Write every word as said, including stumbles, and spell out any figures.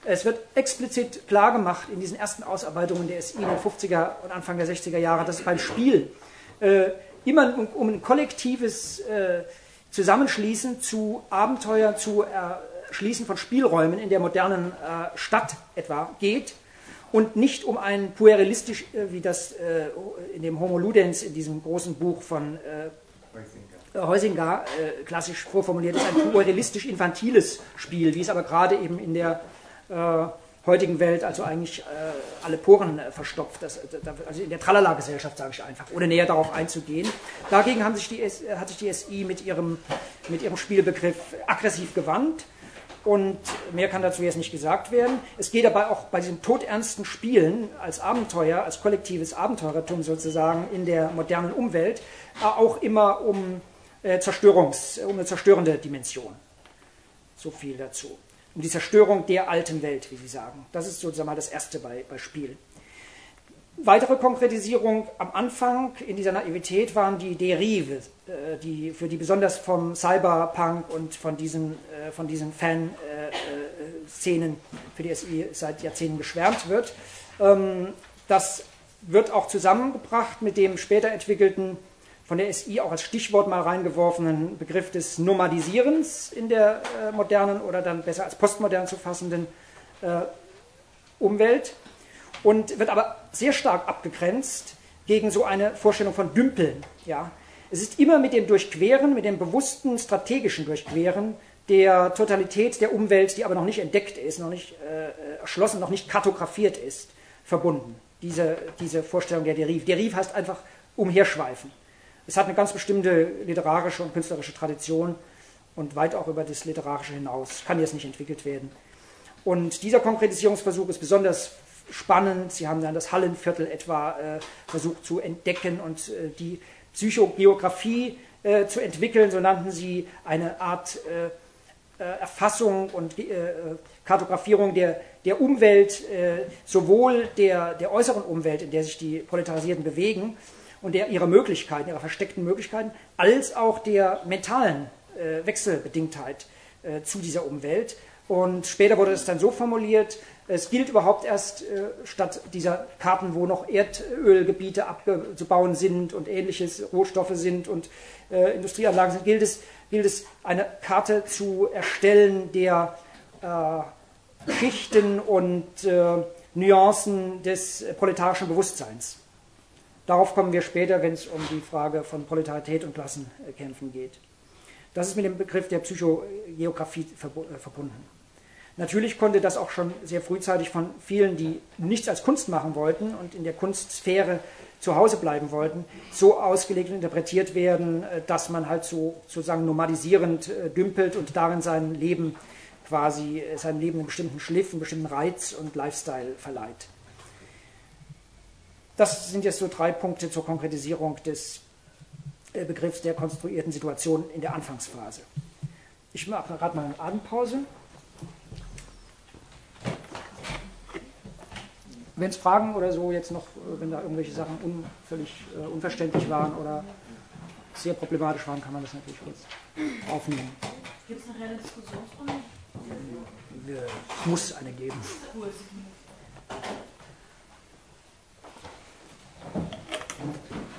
Es wird explizit klargemacht in diesen ersten Ausarbeitungen der S I in den fünfziger und Anfang der sechziger Jahre, dass es beim Spiel äh, immer um, um ein kollektives äh, Zusammenschließen zu Abenteuer, zu Erschließen von Spielräumen in der modernen äh, Stadt etwa geht und nicht um ein puerilistisch, äh, wie das äh, in dem Homo Ludens, in diesem großen Buch von äh, Huizinga äh, klassisch vorformuliert ist, ein puerilistisch-infantiles Spiel, wie es aber gerade eben in der äh, heutigen Welt also eigentlich äh, alle Poren äh, verstopft, das, das, also in der Tralala-Gesellschaft, sage ich einfach, ohne näher darauf einzugehen. Dagegen haben sich die, hat sich die S I mit ihrem, mit ihrem Spielbegriff aggressiv gewandt und mehr kann dazu jetzt nicht gesagt werden. Es geht dabei auch bei diesem todernsten Spielen als Abenteuer, als kollektives Abenteurertum sozusagen in der modernen Umwelt äh, auch immer um, äh, Zerstörungs, um eine zerstörende Dimension. So viel dazu. Um die Zerstörung der alten Welt, wie Sie sagen. Das ist sozusagen mal das Erste bei, bei Spiel. Weitere Konkretisierung am Anfang in dieser Naivität waren die Derive, die, für die besonders vom Cyberpunk und von diesen, von diesen Fan-Szenen für die S I seit Jahrzehnten geschwärmt wird. Das wird auch zusammengebracht mit dem später entwickelten, von der S I auch als Stichwort mal reingeworfenen Begriff des Nomadisierens in der äh, modernen oder dann besser als postmodern zu fassenden äh, Umwelt und wird aber sehr stark abgegrenzt gegen so eine Vorstellung von Dümpeln. Ja. Es ist immer mit dem Durchqueren, mit dem bewussten strategischen Durchqueren der Totalität der Umwelt, die aber noch nicht entdeckt ist, noch nicht äh, erschlossen, noch nicht kartografiert ist, verbunden. Diese, diese Vorstellung der Derive. Derive heißt einfach umherschweifen. Es hat eine ganz bestimmte literarische und künstlerische Tradition und weit auch über das Literarische hinaus. Kann jetzt nicht entwickelt werden. Und dieser Konkretisierungsversuch ist besonders spannend. Sie haben dann das Hallenviertel etwa äh, versucht zu entdecken und äh, die Psychogeografie äh, zu entwickeln. So nannten sie eine Art äh, äh, Erfassung und äh, Kartografierung der, der Umwelt, äh, sowohl der, der äußeren Umwelt, in der sich die Proletarisierten bewegen, und der, ihrer Möglichkeiten, ihrer versteckten Möglichkeiten, als auch der mentalen äh, Wechselbedingtheit äh, zu dieser Umwelt. Und später wurde es dann so formuliert, es gilt überhaupt erst äh, statt dieser Karten, wo noch Erdölgebiete abzubauen sind und ähnliches, Rohstoffe sind und äh, Industrieanlagen sind, gilt es, gilt es, eine Karte zu erstellen der äh, Schichten und äh, Nuancen des äh, proletarischen Bewusstseins. Darauf kommen wir später, wenn es um die Frage von Proletarität und Klassenkämpfen geht. Das ist mit dem Begriff der Psychogeografie verbunden. Natürlich konnte das auch schon sehr frühzeitig von vielen, die nichts als Kunst machen wollten und in der Kunstsphäre zu Hause bleiben wollten, so ausgelegt und interpretiert werden, dass man halt so sozusagen nomadisierend dümpelt und darin sein Leben quasi, seinem Leben einen bestimmten Schliff, einen bestimmten Reiz und Lifestyle verleiht. Das sind jetzt so drei Punkte zur Konkretisierung des Begriffs der konstruierten Situation in der Anfangsphase. Ich mache gerade mal eine Atempause. Wenn es Fragen oder so jetzt noch, wenn da irgendwelche Sachen un, völlig äh, unverständlich waren oder sehr problematisch waren, kann man das natürlich kurz aufnehmen. Gibt es nachher eine Diskussionsrunde? Es muss eine geben. Cool.